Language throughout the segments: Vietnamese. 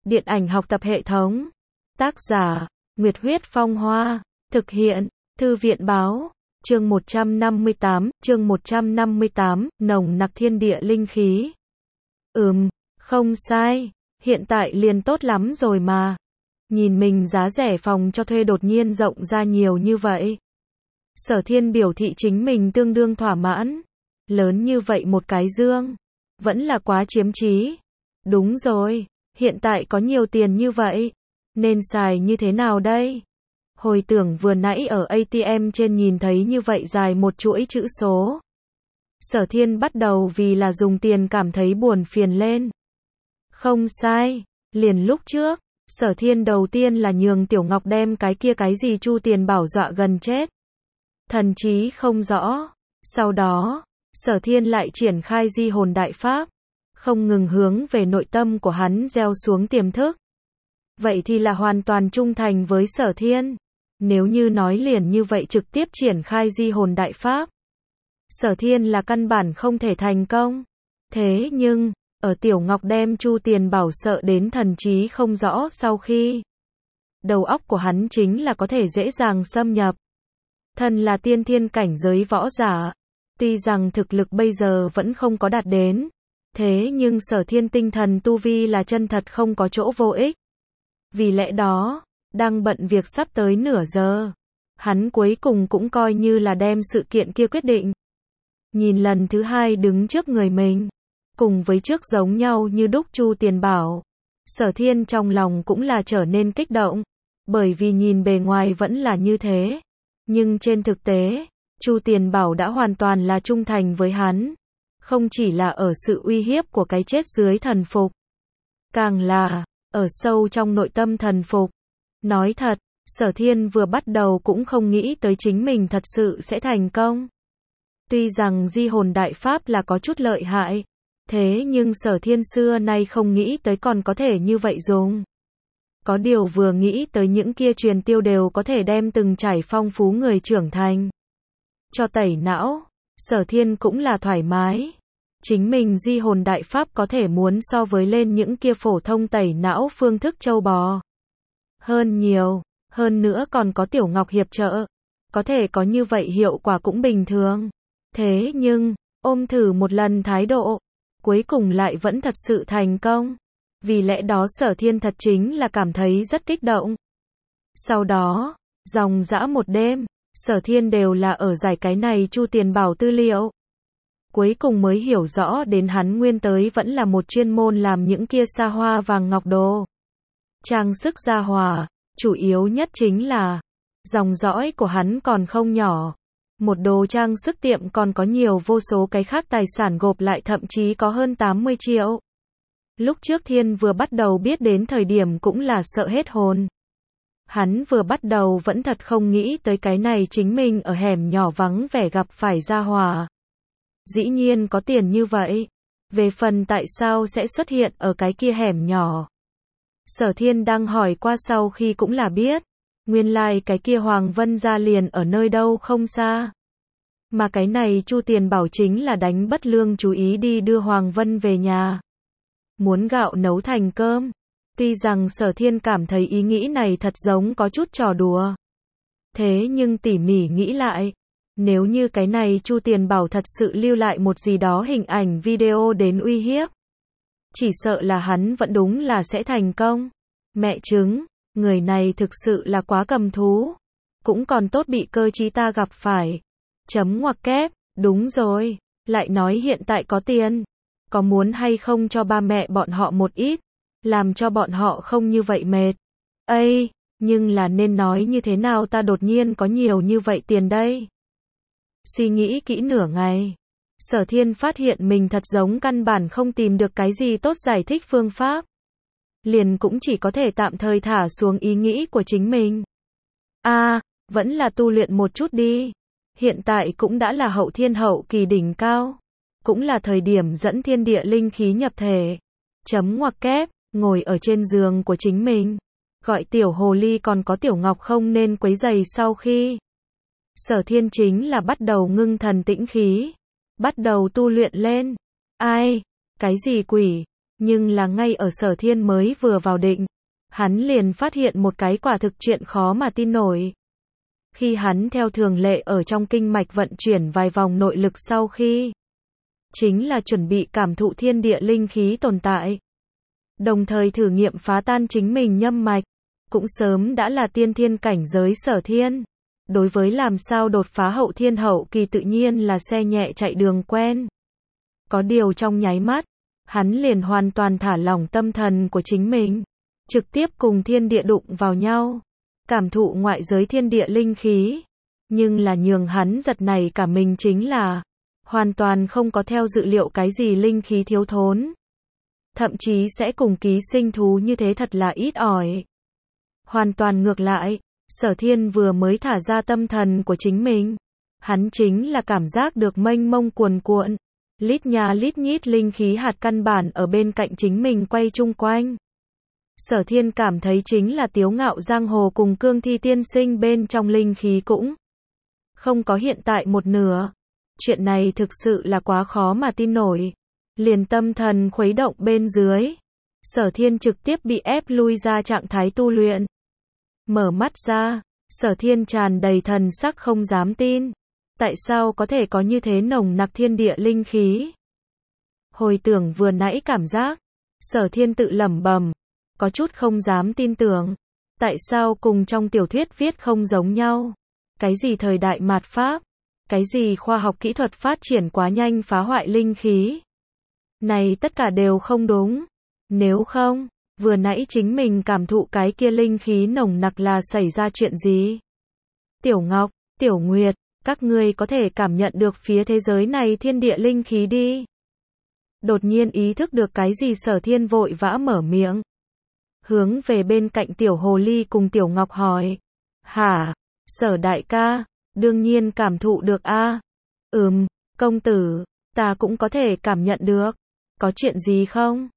Điện ảnh học tập hệ thống. Tác giả, Nguyệt Huyết Phong Hoa. Thực hiện, Thư viện báo. Chương 158, nồng nặc thiên địa linh khí. Không sai, hiện tại liền tốt lắm rồi mà. Nhìn mình giá rẻ phòng cho thuê đột nhiên rộng ra nhiều như vậy. Sở Thiên biểu thị chính mình tương đương thỏa mãn. Lớn như vậy một cái dương, vẫn là quá chiếm trí. Đúng rồi, hiện tại có nhiều tiền như vậy, nên xài như thế nào đây? Hồi tưởng vừa nãy ở ATM trên nhìn thấy như vậy dài một chuỗi chữ số. Sở Thiên bắt đầu vì là dùng tiền cảm thấy buồn phiền lên. Không sai, liền lúc trước, Sở Thiên đầu tiên là nhường Tiểu Ngọc đem cái kia cái gì Chu Tiền Bảo dọa gần chết. Thần trí không rõ. Sau đó, Sở Thiên lại triển khai di hồn đại pháp, không ngừng hướng về nội tâm của hắn gieo xuống tiềm thức. Vậy thì là hoàn toàn trung thành với Sở Thiên. Nếu như nói liền như vậy trực tiếp triển khai di hồn đại pháp, Sở Thiên là căn bản không thể thành công. Thế nhưng, ở Tiểu Ngọc đem Chu Tiền Bảo sợ đến thần trí không rõ sau khi, đầu óc của hắn chính là có thể dễ dàng xâm nhập. Thần là tiên thiên cảnh giới võ giả, tuy rằng thực lực bây giờ vẫn không có đạt đến, thế nhưng Sở Thiên tinh thần tu vi là chân thật không có chỗ vô ích. Vì lẽ đó, đang bận việc sắp tới nửa giờ, hắn cuối cùng cũng coi như là đem sự kiện kia quyết định. Nhìn lần thứ hai đứng trước người mình, cùng với trước giống nhau như đúc Chu Tiền Bảo, Sở Thiên trong lòng cũng là trở nên kích động, bởi vì nhìn bề ngoài vẫn là như thế, nhưng trên thực tế, Chu Tiền Bảo đã hoàn toàn là trung thành với hắn, không chỉ là ở sự uy hiếp của cái chết dưới thần phục, càng là ở sâu trong nội tâm thần phục. Nói thật, Sở Thiên vừa bắt đầu cũng không nghĩ tới chính mình thật sự sẽ thành công. Tuy rằng di hồn đại pháp là có chút lợi hại, thế nhưng Sở Thiên xưa nay không nghĩ tới còn có thể như vậy dùng. Có điều vừa nghĩ tới những kia truyền tiêu đều có thể đem từng trải phong phú người trưởng thành cho tẩy não, Sở Thiên cũng là thoải mái. Chính mình di hồn đại pháp có thể muốn so với lên những kia phổ thông tẩy não phương thức châu bò hơn nhiều, hơn nữa còn có Tiểu Ngọc hiệp trợ, có thể có như vậy hiệu quả cũng bình thường. Thế nhưng, ôm thử một lần thái độ, cuối cùng lại vẫn thật sự thành công. Vì lẽ đó Sở Thiên thật chính là cảm thấy rất kích động. Sau đó, dòng dã một đêm, Sở Thiên đều là ở giải cái này Chu Tiền Bảo tư liệu. Cuối cùng mới hiểu rõ đến hắn nguyên tới vẫn là một chuyên môn làm những kia sa hoa vàng ngọc đồ. Trang sức gia hòa, chủ yếu nhất chính là, dòng dõi của hắn còn không nhỏ. Một đồ trang sức tiệm còn có nhiều vô số cái khác tài sản gộp lại thậm chí có hơn 80 triệu. Lúc trước Thiên vừa bắt đầu biết đến thời điểm cũng là sợ hết hồn. Hắn vừa bắt đầu vẫn thật không nghĩ tới cái này chính mình ở hẻm nhỏ vắng vẻ gặp phải gia hòa. Dĩ nhiên có tiền như vậy. Về phần tại sao sẽ xuất hiện ở cái kia hẻm nhỏ, Sở Thiên đang hỏi qua sau khi cũng là biết. Nguyên lai cái kia Hoàng Vân gia liền ở nơi đâu không xa. Mà cái này Chu Tiền Bảo chính là đánh bất lương chú ý đi đưa Hoàng Vân về nhà. Muốn gạo nấu thành cơm. Tuy rằng Sở Thiên cảm thấy ý nghĩ này thật giống có chút trò đùa. Thế nhưng tỉ mỉ nghĩ lại, nếu như cái này Chu Tiền Bảo thật sự lưu lại một gì đó hình ảnh video đến uy hiếp, chỉ sợ là hắn vẫn đúng là sẽ thành công. Mẹ chứng, người này thực sự là quá cầm thú. Cũng còn tốt bị cơ trí ta gặp phải. Chấm ngoặc kép, đúng rồi, lại nói hiện tại có tiền. Có muốn hay không cho ba mẹ bọn họ một ít, làm cho bọn họ không như vậy mệt. Ây, nhưng là nên nói như thế nào ta đột nhiên có nhiều như vậy tiền đây? Suy nghĩ kỹ nửa ngày, Sở Thiên phát hiện mình thật giống căn bản không tìm được cái gì tốt giải thích phương pháp. Liền cũng chỉ có thể tạm thời thả xuống ý nghĩ của chính mình. Vẫn là tu luyện một chút đi. Hiện tại cũng đã là hậu thiên hậu kỳ đỉnh cao. Cũng là thời điểm dẫn thiên địa linh khí nhập thể. Chấm ngoặc kép, ngồi ở trên giường của chính mình. Gọi Tiểu Hồ Ly còn có Tiểu Ngọc không nên quấy rầy sau khi. Sở Thiên chính là bắt đầu ngưng thần tĩnh khí. Bắt đầu tu luyện lên. Ai? Cái gì quỷ? Nhưng là ngay ở Sở Thiên mới vừa vào định, hắn liền phát hiện một cái quả thực chuyện khó mà tin nổi. Khi hắn theo thường lệ ở trong kinh mạch vận chuyển vài vòng nội lực sau khi, chính là chuẩn bị cảm thụ thiên địa linh khí tồn tại, đồng thời thử nghiệm phá tan chính mình nhâm mạch, cũng sớm đã là tiên thiên cảnh giới Sở Thiên. Đối với làm sao đột phá hậu thiên hậu kỳ tự nhiên là xe nhẹ chạy đường quen. Có điều trong nháy mắt, hắn liền hoàn toàn thả lỏng tâm thần của chính mình, trực tiếp cùng thiên địa đụng vào nhau, cảm thụ ngoại giới thiên địa linh khí. Nhưng là nhường hắn giật nảy cả mình chính là, hoàn toàn không có theo dự liệu cái gì linh khí thiếu thốn. Thậm chí sẽ cùng ký sinh thú như thế thật là ít ỏi. Hoàn toàn ngược lại, Sở Thiên vừa mới thả ra tâm thần của chính mình, hắn chính là cảm giác được mênh mông cuồn cuộn, lít nhà lít nhít linh khí hạt căn bản ở bên cạnh chính mình quay chung quanh. Sở Thiên cảm thấy chính là Tiếu Ngạo Giang Hồ cùng Cương Thi Tiên Sinh bên trong linh khí cũng không có hiện tại một nửa. Chuyện này thực sự là quá khó mà tin nổi. Liền tâm thần khuấy động bên dưới, Sở Thiên trực tiếp bị ép lui ra trạng thái tu luyện. Mở mắt ra, Sở Thiên tràn đầy thần sắc không dám tin. Tại sao có thể có như thế nồng nặc thiên địa linh khí? Hồi tưởng vừa nãy cảm giác, Sở Thiên tự lẩm bẩm, có chút không dám tin tưởng. Tại sao cùng trong tiểu thuyết viết không giống nhau? Cái gì thời đại mạt Pháp? Cái gì khoa học kỹ thuật phát triển quá nhanh phá hoại linh khí? Này tất cả đều không đúng. Nếu không, vừa nãy chính mình cảm thụ cái kia linh khí nồng nặc là xảy ra chuyện gì? Tiểu Ngọc, Tiểu Nguyệt, các ngươi có thể cảm nhận được phía thế giới này thiên địa linh khí đi. Đột nhiên ý thức được cái gì Sở Thiên vội vã mở miệng. Hướng về bên cạnh Tiểu Hồ Ly cùng Tiểu Ngọc hỏi. Hả? Sở đại ca, đương nhiên cảm thụ được a. Công tử, ta cũng có thể cảm nhận được. Có chuyện gì không?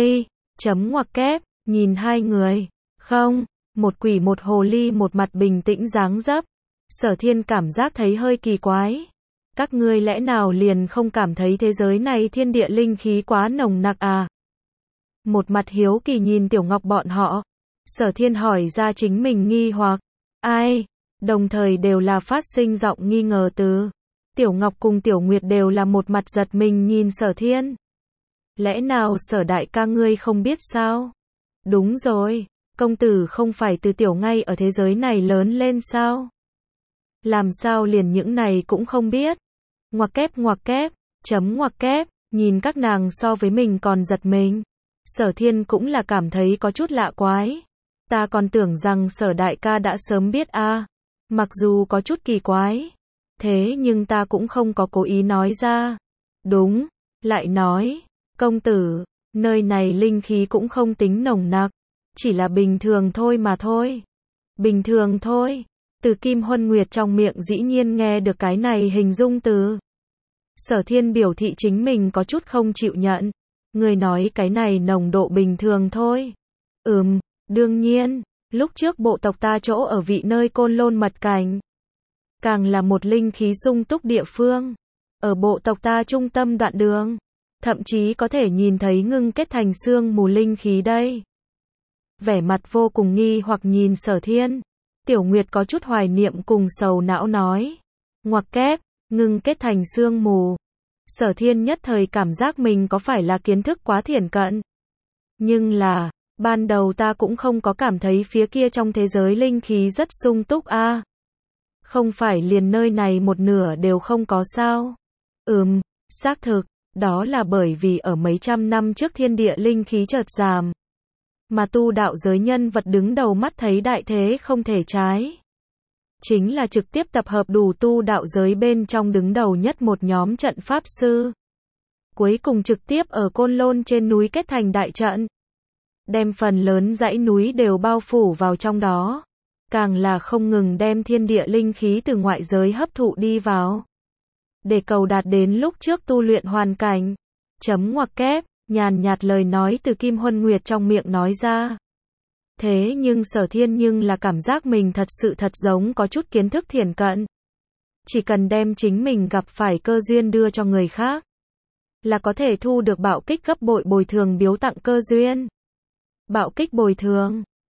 Chấm ngoặc kép, nhìn hai người. Không, một quỷ một hồ ly một mặt bình tĩnh dáng dấp. Sở Thiên cảm giác thấy hơi kỳ quái. Các ngươi lẽ nào liền không cảm thấy thế giới này thiên địa linh khí quá nồng nặc à? Một mặt hiếu kỳ nhìn Tiểu Ngọc bọn họ. Sở Thiên hỏi ra chính mình nghi hoặc. Ai? Đồng thời đều là phát sinh giọng nghi ngờ từ. Tiểu Ngọc cùng Tiểu Nguyệt đều là một mặt giật mình nhìn Sở Thiên. Lẽ nào Sở đại ca ngươi không biết sao? Đúng rồi, công tử không phải từ tiểu ngay ở thế giới này lớn lên sao? Làm sao liền những này cũng không biết? Ngoặc kép, chấm ngoặc kép, nhìn các nàng so với mình còn giật mình. Sở Thiên cũng là cảm thấy có chút lạ quái. Ta còn tưởng rằng Sở đại ca đã sớm biết a. Mặc dù có chút kỳ quái, thế nhưng ta cũng không có cố ý nói ra. Đúng, lại nói, công tử, nơi này linh khí cũng không tính nồng nặc, chỉ là bình thường thôi mà thôi. Bình thường thôi. Từ Kim Huân Nguyệt trong miệng dĩ nhiên nghe được cái này hình dung từ. Sở Thiên biểu thị chính mình có chút không chịu nhận. Người nói cái này nồng độ bình thường thôi. Đương nhiên, lúc trước bộ tộc ta chỗ ở vị nơi Côn Lôn Mật Cảnh, càng là một linh khí sung túc địa phương. Ở bộ tộc ta trung tâm đoạn đường, thậm chí có thể nhìn thấy ngưng kết thành sương mù linh khí đây. Vẻ mặt vô cùng nghi hoặc nhìn Sở Thiên. Tiểu Nguyệt có chút hoài niệm cùng sầu não nói. Ngoặc kép, ngưng kết thành sương mù. Sở Thiên nhất thời cảm giác mình có phải là kiến thức quá thiển cận. Nhưng là, ban đầu ta cũng không có cảm thấy phía kia trong thế giới linh khí rất sung túc a. Không phải liền nơi này một nửa đều không có sao? Xác thực, đó là bởi vì ở mấy trăm năm trước thiên địa linh khí chợt giảm. Mà tu đạo giới nhân vật đứng đầu mắt thấy đại thế không thể trái. Chính là trực tiếp tập hợp đủ tu đạo giới bên trong đứng đầu nhất một nhóm trận pháp sư. Cuối cùng trực tiếp ở Côn Lôn trên núi kết thành đại trận. Đem phần lớn dãy núi đều bao phủ vào trong đó. Càng là không ngừng đem thiên địa linh khí từ ngoại giới hấp thụ đi vào. Để cầu đạt đến lúc trước tu luyện hoàn cảnh. Chấm ngoặc kép, nhàn nhạt lời nói từ Kim Huân Nguyệt trong miệng nói ra. Thế nhưng Sở Thiên nhưng là cảm giác mình thật sự thật giống có chút kiến thức thiển cận. Chỉ cần đem chính mình gặp phải cơ duyên đưa cho người khác, là có thể thu được bạo kích gấp bội bồi thường biếu tặng cơ duyên. Bạo kích bồi thường